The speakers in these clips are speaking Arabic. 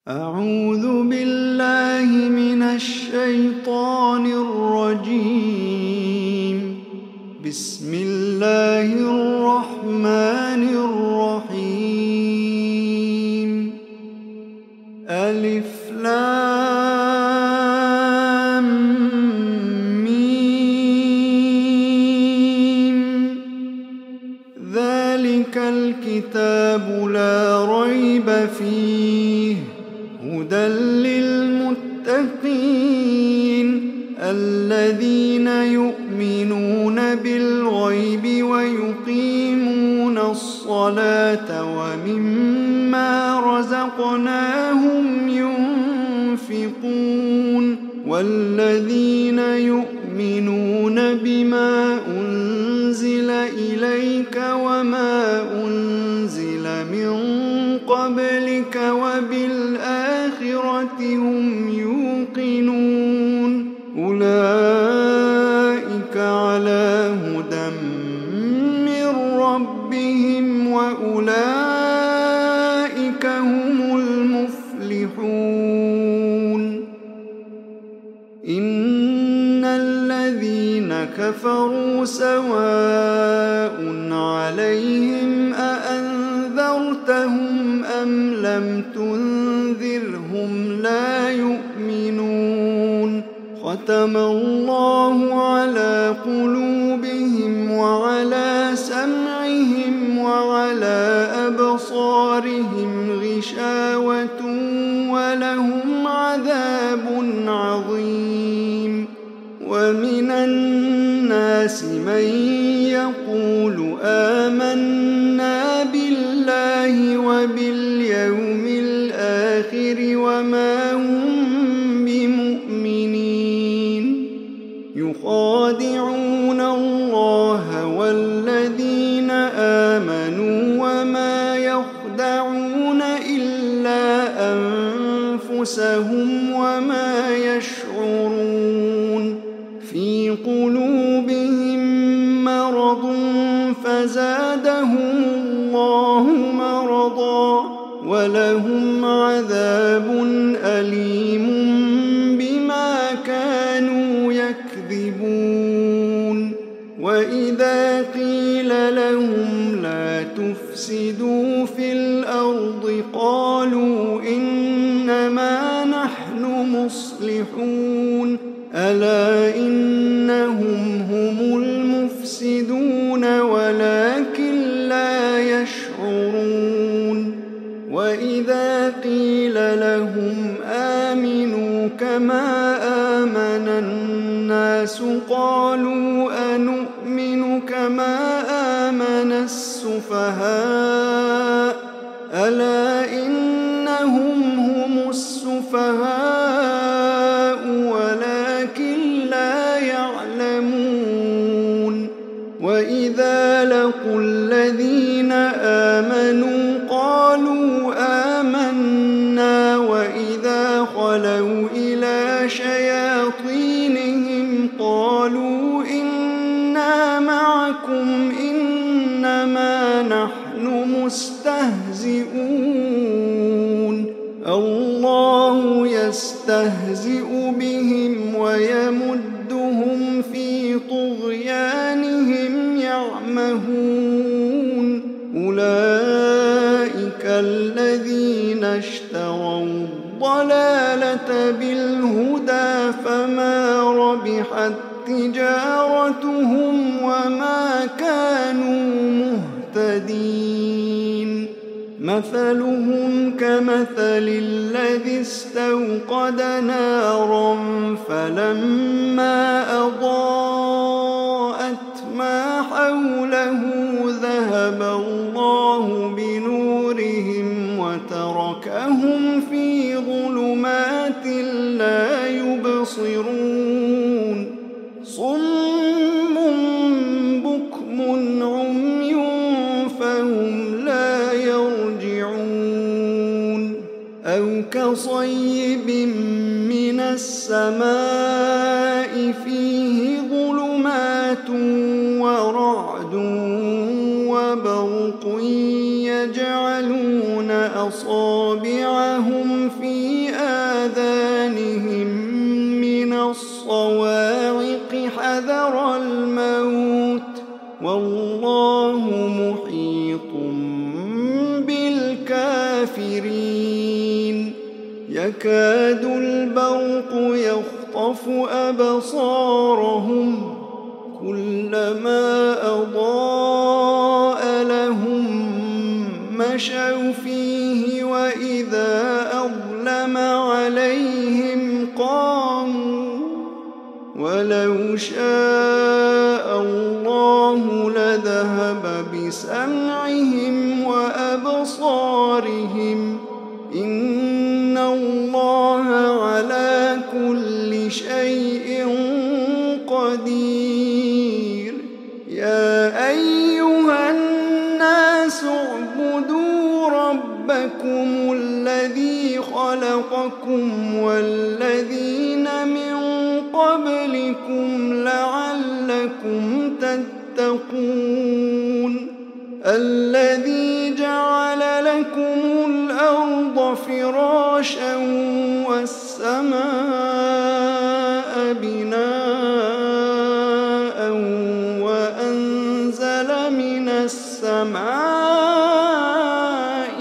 أعوذ بالله من الشيطان الرجيم. بسم الله الرحمن الرحيم. ألف لام ميم. ذلك الكتاب لا ريب فيه هدى للمتقين الذين يؤمنون بالغيب ويقيمون الصلاة ومما رزقناهم ينفقون والذين يؤمنون بما أنزل إليك وما أنزل من قبلك وبالآخرة هم يوقنون أولئك على هدى من ربهم وأولئك هم المفلحون. إن الذين كفروا سواء عليهم أأنذرتهم أم لم تنذرهم لا يؤمنون. ختم الله على قلوبهم وعلى سمعهم وعلى أبصارهم غشاوة ولهم عذاب عظيم. ومن الناس من يقول آمنا بالله وباليوم الآخر وما هم بمؤمنين. يخادعون الله والذين آمنوا وما يخدعون إلا أنفسهم وما يشعرون. في قلوبهم مرض فزادهم الله مرضا ولهم عذاب أليم بما كانوا يكذبون. وإذا قيل لهم لا تفسدوا في الأرض قالوا إنما نحن مصلحون ألا إنهم هم المفسدون ولكن لا يشعرون. وإذا قيل لهم آمنوا كما آمن الناس قالوا أنؤمن كما آمن السفهاء ألا إنهم هم السفهاء ولكن لا يعلمون. وإذا لقوا الذين آمنوا قالوا آمنا وإذا خلوا إلى شياطينهم قالوا إنا معكم إنما نحن مستهزئون. الله يستهزئ بهم ويمدهم في طغيانهم يعمهون. أولئك الذين اشتروا الضلالة بالهدى فما ربحت تجارتهم وما كانوا مهتدين. مثلهم كمثل الذي استوقد نارا فلما أضاءت ما حوله ذهب الله بنورهم وتركهم في ظلمات لا يبصرون. صم بكم عمي فهم لا يرجعون. أو كصيب من السماء فيه ظلمات ورعد وبرق يجعلون أصابعهم في آذانهم من الصواعق حذر الموت والله محيط بالكافرين يكاد البرق يخطف أبصارهم كلما أضاء لهم مشوا فيه وإذا أظلم عليهم قاموا ولو شاء الله لذهب بسمعهم وأبصارهم إن الله على كل شيء قدير يا أيها الناس اعبدوا ربكم الذي خلقكم والذين من قبلكم لعلكم تتقون الذي جعل لكم الأرض فراشا والسماء بناء وأنزل من السماء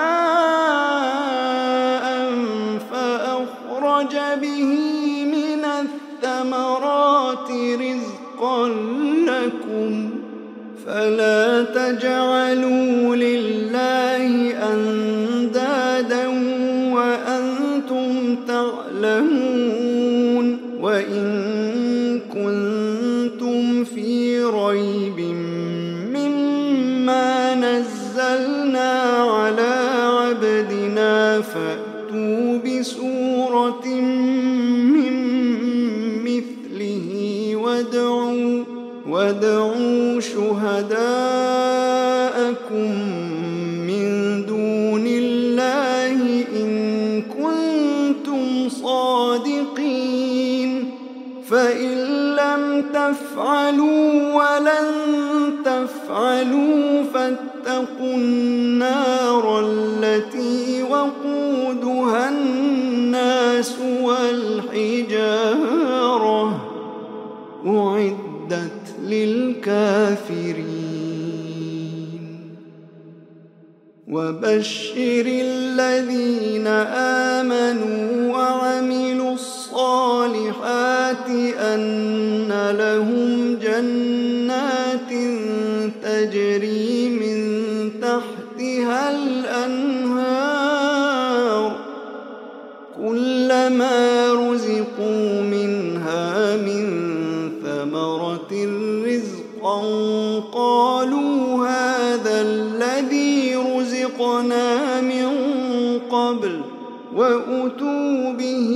ماء فأخرج به من الثمرات رزقا لكم فلا تجعلوا لله أندادا وأنتم تعلمون وإن كنتم في ريب مما نزلنا على عبدنا فأتوا بسورة من مثله وادعوا شهداءكم من دون الله إن كنتم صادقين فإن لم تفعلوا ولن تفعلوا فاتقوا النار التي وقودها الناس والحجارة أعدت للكافرين وبشر الذين آمنوا وعملوا الصالحات أن لهم جنات تجري من تحتها الأنهار كلما رزقوا منها من ثمرة رزقا قالوا هذا الذي رزقنا من قبل وأتوا به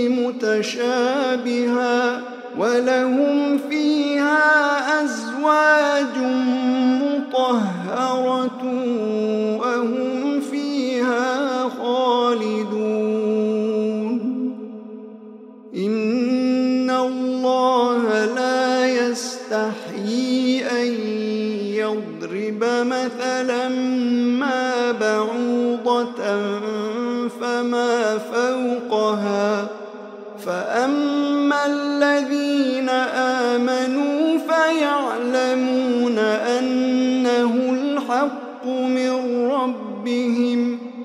متشابها ولهم فيها أزواج مطهرة وهم فيها خالدون إن الله لا يستحيي أن يضرب مثلا ما بعوضة فما فوقها فأما الذين آمنوا فيعلمون أنه الحق من ربهم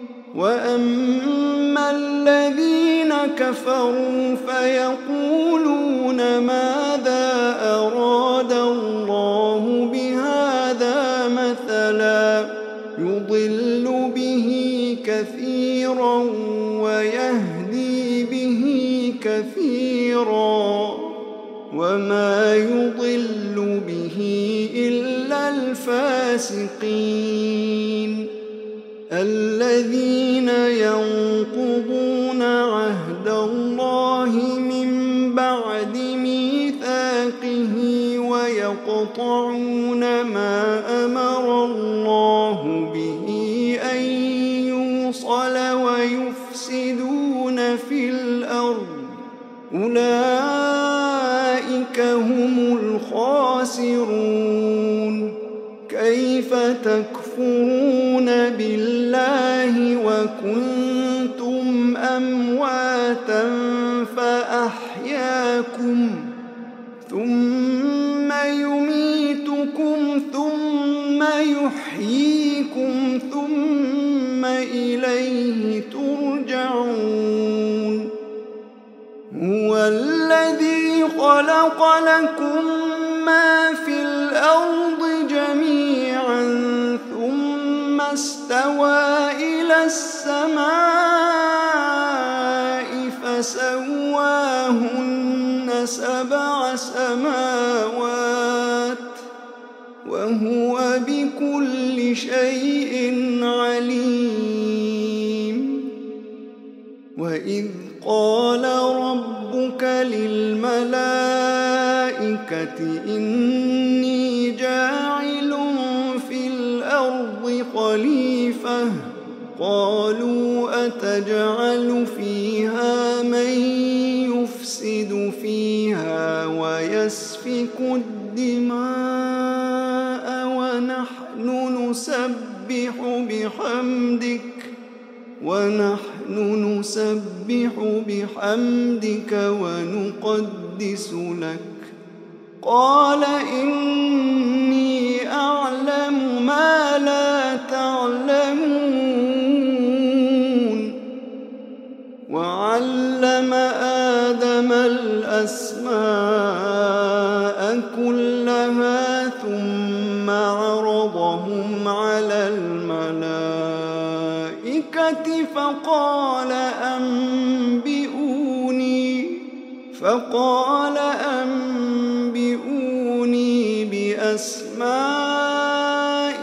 وأما الذين كفروا فيقولون ماذا أراد الله بهذا مثلا يضل به كثيرا ويهدي به كثيرا وما يضل به إلا الفاسقين الذين ينقضون عهد الله من بعد ميثاقه ويقطعون ما أمر الله به أن يوصل ويفسدون في الأرض أولئك هم الخاسرون كيف تكفرون بالله وكنتم أمواتا فأحياكم ثم يميتكم ثم يحييكم ثم إليه ترجعون هو الذي خلق لكم ما في الأرض جميعا ثم استوى إلى السماء فسواهن 7 سماوات وهو بكل شيء عليم وإذ قال ربك للملائكة إني جاعل في الأرض خليفة قالوا أتجعل فيها من يفسد فيها ويسفك الدماء ونحن نسبح بحمدك ونقدس لك قال إني أعلم ما لا تعلمون وعلم آدم الأسماء كلها ثم عرضهم على الملائكة فقال أنبئوني بأسماء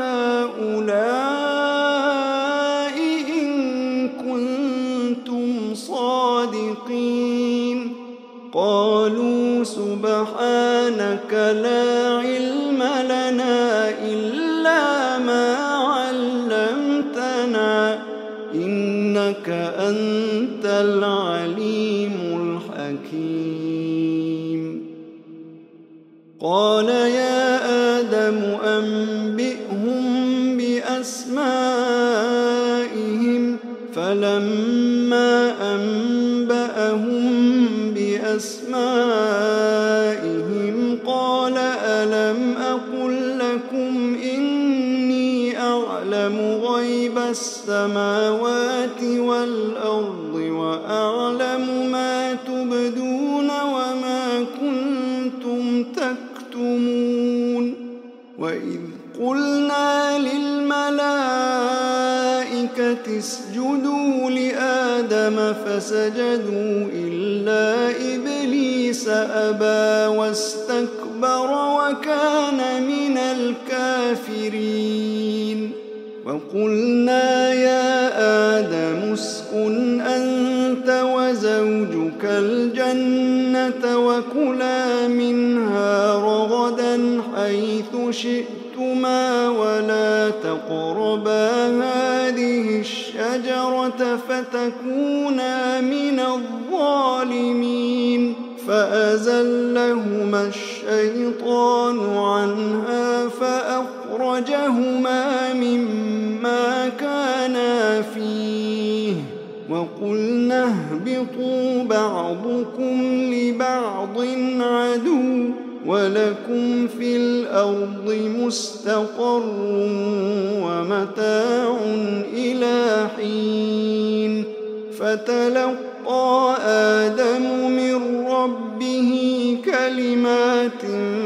هؤلاء إن كنتم صادقين قالوا سبحانك لا علم لنا إلا ما علمتنا إنك أنت العليم الحكيم قال يا آدم أنبئهم بأسمائهم فلما أنبأهم بأسمائهم قال ألم أقل لكم إني أعلم غيب السماوات والأرض وأعلم ما تبدون وما كنتم تكتمون وإذ قلنا للملائكة اسجدوا لآدم فسجدوا إلا إبليس أبى واستكبر وكان من الكافرين وقلنا يا آدم اسكن أنت وزوجك الجنة وكلا منها رغدا حيث شئتما ولا تقربا هذه الشجرة فتكونا من الظالمين فأزلهما الشيطان عنها فأخرجهما مما كانا فيه وقلنا اهبطوا بعضكم لبعض عدو ولكم في الأرض مستقر ومتاع إلى حين فتلقى آدم من ربه كلمات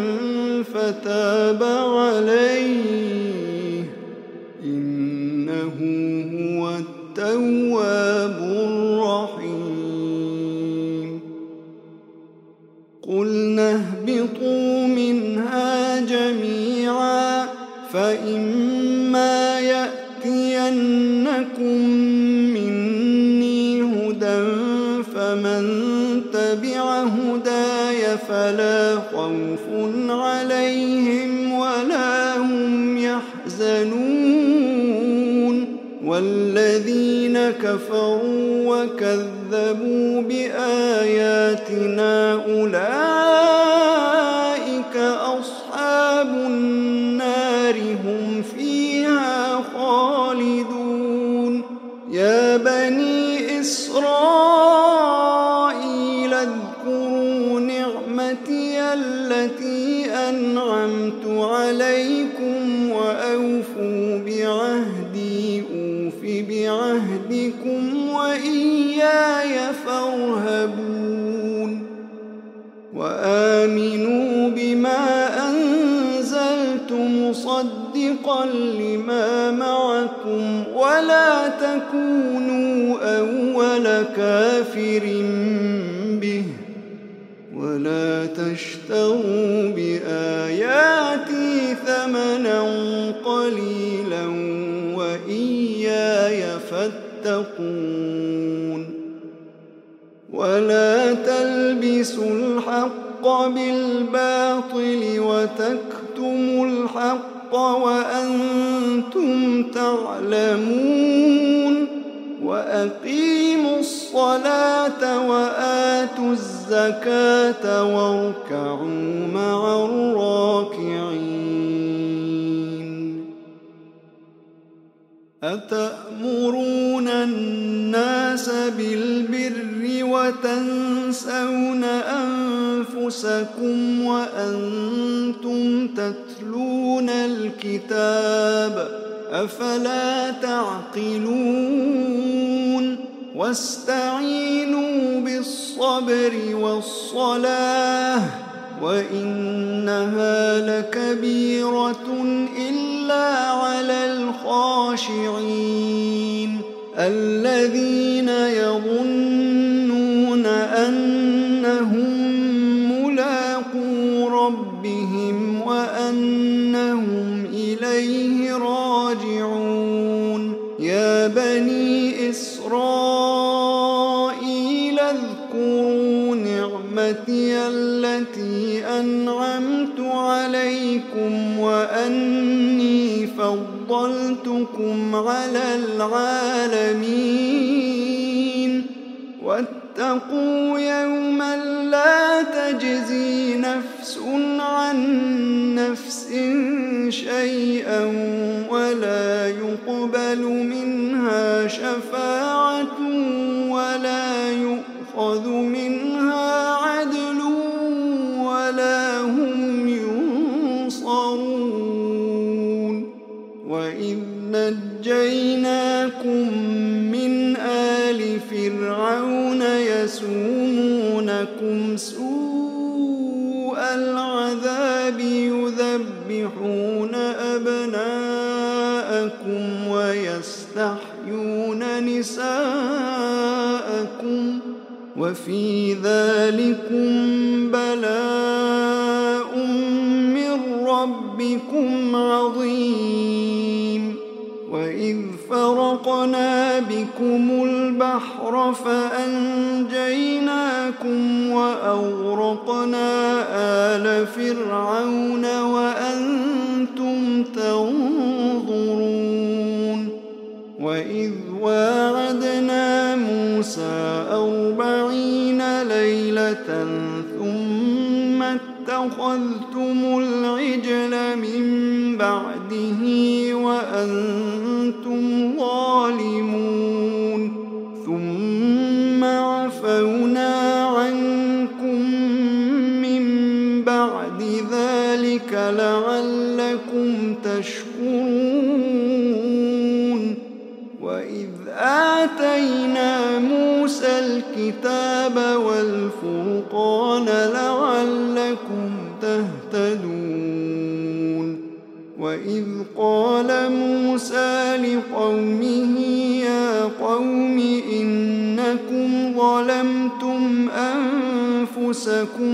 فتاب عليه إنه هو التواب الرحيم قلنا اهبطوا منها جميعا فإما يأتينكم مني هدى فمن تبع هداي فلا خوف عليهم ولا هم يحزنون والذين كفروا وكذبوا بآياتنا أولئك أصحاب النار هم فيها خالدون يا بني إسرائيل اذكروا نعمتي التي أنعمت عليكم وأوفوا بعهدي أوف بعهدكم وإياي فارهبون وآمنوا بما أنزلت مصدقا لما معكم ولا تكونوا أول كافر به ولا تشتروا بآياتي ثمنا قليلا وإياي فاتقون ولا تلبسوا الحق بالباطل وتكتموا الحق وأنتم تعلمون وأقيموا الصلاة وآتوا الزكاة واركعوا مع الراكعين أتأمرون الناس بالبر وتنسون أنفسكم وأنتم تتلون الكتاب أفلا تعقلون واستعينوا بالصبر والصلاة وإنها لكبيرة إلا على الخاشعين الذين يظنون أنهم ملاقو ربهم وأنهم إليه راجعون يا بني إسرائيل اذكروا نعمتي التي أنعمت عليكم وأني فضلتكم على العالمين واتقوا يوما لا تجزي نفس عن نفس شيئا ولا يقبل منها شفاعة ولا يؤخذ منها عدل ولا هم ينصرون وإذ نجيناكم من آل فرعون يسومونكم سوء العذاب يذبحون أبناءكم ويستحيون نساءكم وفي ذلكم بلاء من ربكم عظيم وإذ فرقنا بكم البحر فأنجيناكم وأغرقنا آل فرعون وأنتم تنظرون وإذ واعدنا موسى 40 ليلة ثم اتخذتم العجل من بعده وأنتم ظالمون ثم عفونا عنكم من بعد ذلك لعلكم تشكرون وإذ آتينا موسى الكتاب والفرقان لعلكم تهتدون وإذ قال موسى لقومه يا قوم إنكم ظلمتم أنفسكم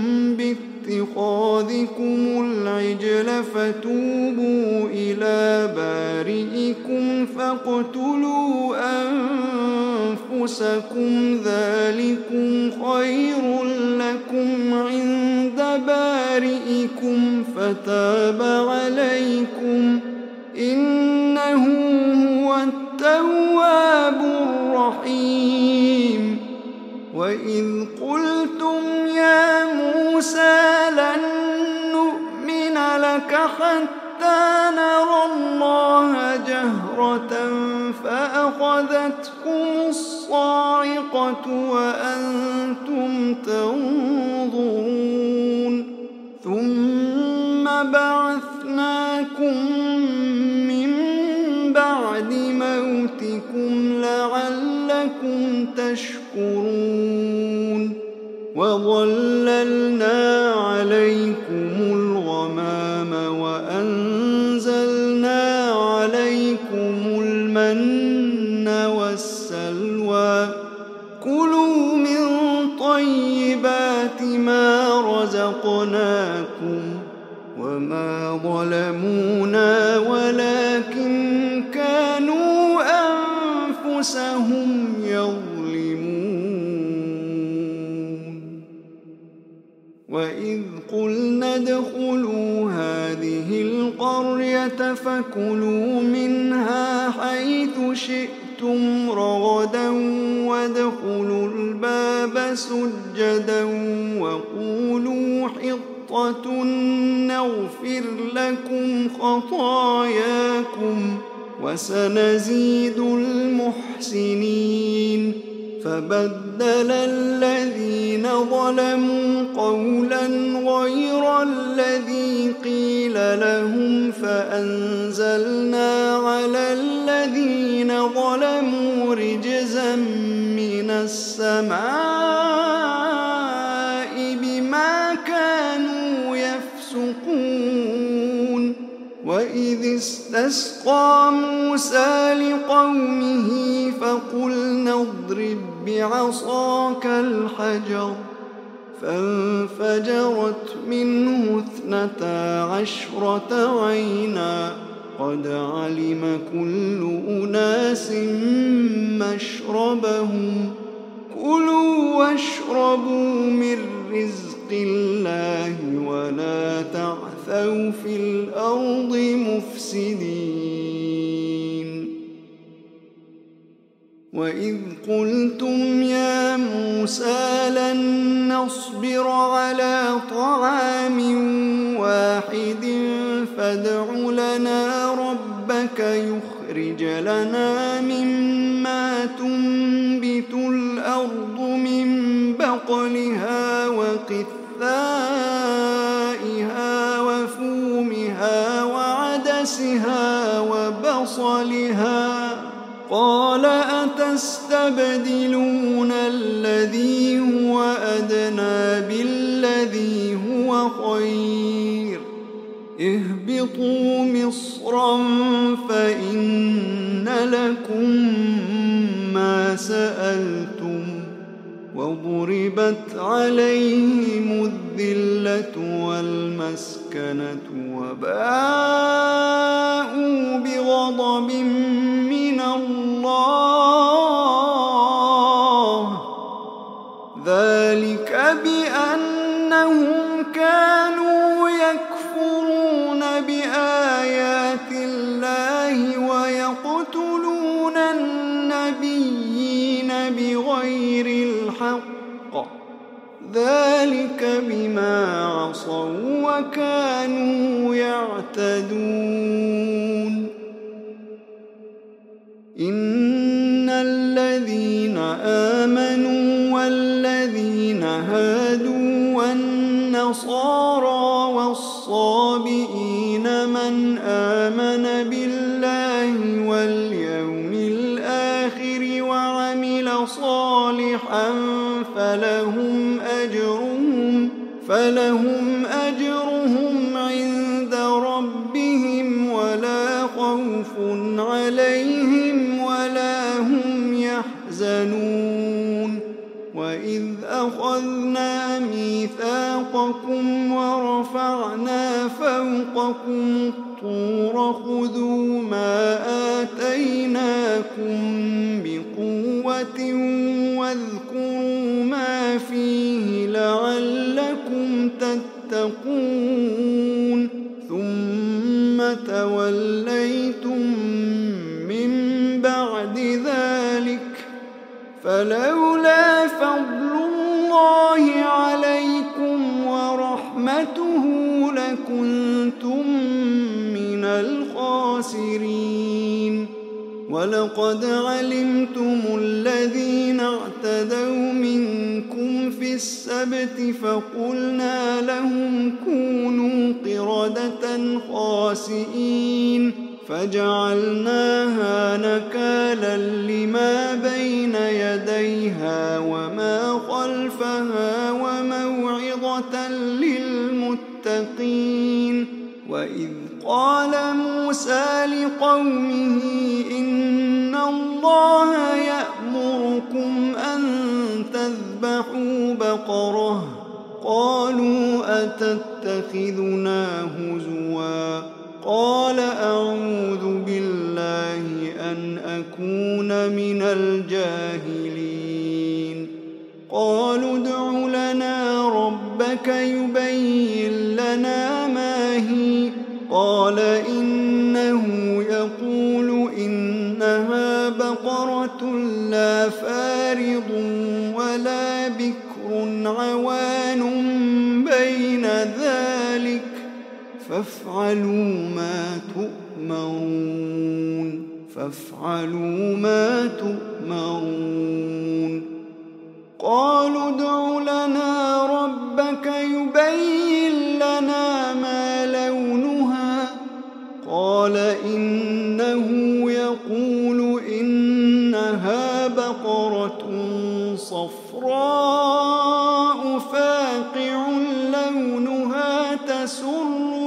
باتخاذكم العجل فتوبوا إلى بارئكم فاقتلوا أنفسكم ذلكم خير لكم عند بارئكم فتاب عليكم إنه هو التواب الرحيم وإذ قلتم يا موسى لن نؤمن لك حتى نرى الله جهرة فأخذتكم الصاعقة وأنتم تنظرون ثم بعثناكم من بعد موتكم لعلكم تشكرون وظللنا عليكم الغمام وأنزلنا عليكم المن والسلوى كلوا من طيبات ما رزقناكم وما ظلمونا ولكن كانوا أنفسهم يظلمون وإذ قلنا ادخلوا هذه القرية فكلوا منها حيث شئتم رغدا وادخلوا الباب سجدا وقولوا حطة نغفر لكم خطاياكم وسنزيد المحسنين فبدل الذين ظلموا قولا غير الذي قيل لهم فأنزلنا على الذين ظلموا رجزا من السماء بما كانوا يفسقون وإذ استسقى موسى لقومه فقلنا اضرب بعصاك الحجر فانفجرت منه 12 عينا قد علم كل أناس مشربهم كلوا واشربوا من رزق الله ولا تعثوا في الأرض مفسدين وإذ قلتم يا موسى لن نصبر على طعام واحد فادع لنا ربك يخرج لنا مما تنبت الأرض من بقلها وقثائها وفومها وعدسها وبصلها قال أتستبدلون الذي هو أدنى بالذي هو خير اهبطوا مصرا فإن لكم ما سألتم وضربت عليهم الذلة والمسكنة وباءوا بغضب من الله ذلك بأنهم كانوا يكفرون بآيات الله ويقتلون النبيين بغير الحق ذلك بما عصوا وكانوا يعتدون إن الذين آمنوا والذين هادوا والنصارى والصابئين من آمن بالله واليوم الآخر وعمل صالحا فلهم أجرهم عند ربهم ولا خوف عليهم ولا هم يحزنون وإذ أخذنا ميثاقكم ورفعنا فوقكم الطور خذوا ما آتيناكم بقوة واذكروا ما فيه لعلكم تتقون ثم توليتم من بعد ذلك فلولا فضل الله عليكم ورحمته لكنتم من الخاسرين ولقد علمتم الذين اعتدوا منكم في السبت فقلنا لهم كونوا قردة خاسئين فجعلناها نكالا لما بين يديها وما خلفها وموعظة للمتقين. وإذ قال موسى لقومه إن الله يأمركم أن تذبحوا بقرة قالوا أتتخذنا هزوا قال أعوذ بالله أن أكون من الجاهلين. قالوا ادع لنا ربك يبين لنا ما هي قال إنه يقول إنها بقرة لا فارض ولا بكر عوان بين ذلك فافعلوا ما تؤمرون. قالوا ادع لنا ربك يبين لنا ما لونها قال إنه يقول إنها بقرة صفراء فاقع لونها تسر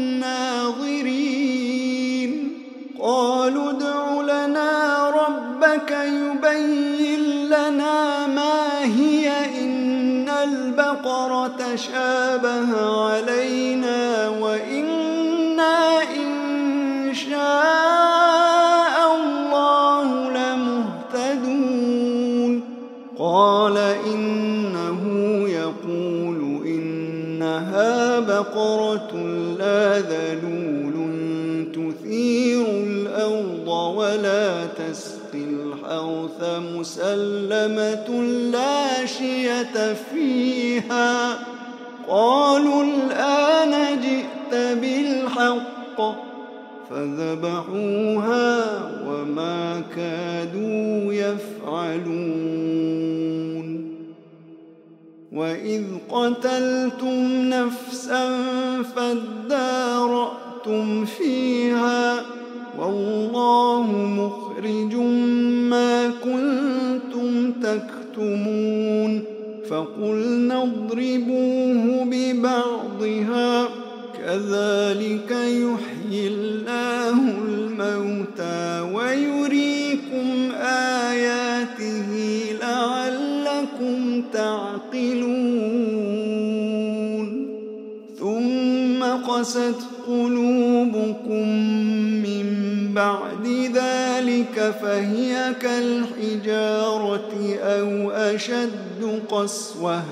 الناظرين. قالوا ادع لنا ربك يبين لنا ما هي إن البقرة شابه علينا وإنا إن شاء الله لمهتدون. قال إنه يقول إنها بقرة لا ذلول تثير الأرض ولا تسقي الحرث مسلمة لا شية فيها. قالوا الآن جئت بالحق فذبحوها وما كادوا يفعلون. وإذ قتلتم نفسا فادارأتم فيها والله مخرج ما كنتم تكتمون. فقلنا اضربوه ببعضها كذلك يحيي الله الموتى ويريكم آياته لعلكم تعقلون. ثم قست قلوبكم من بعد ذلك فهي كالحجارة أو أشد قسوة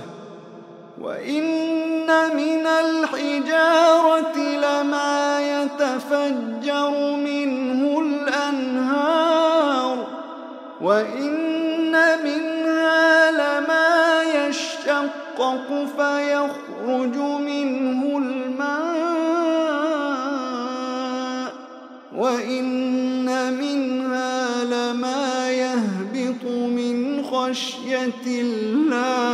وإن من الحجارة لما يتفجر منه الأنهار وإن منها لما يشقق فيخرج منه الماء وإن منها لما يهبط من خشية الله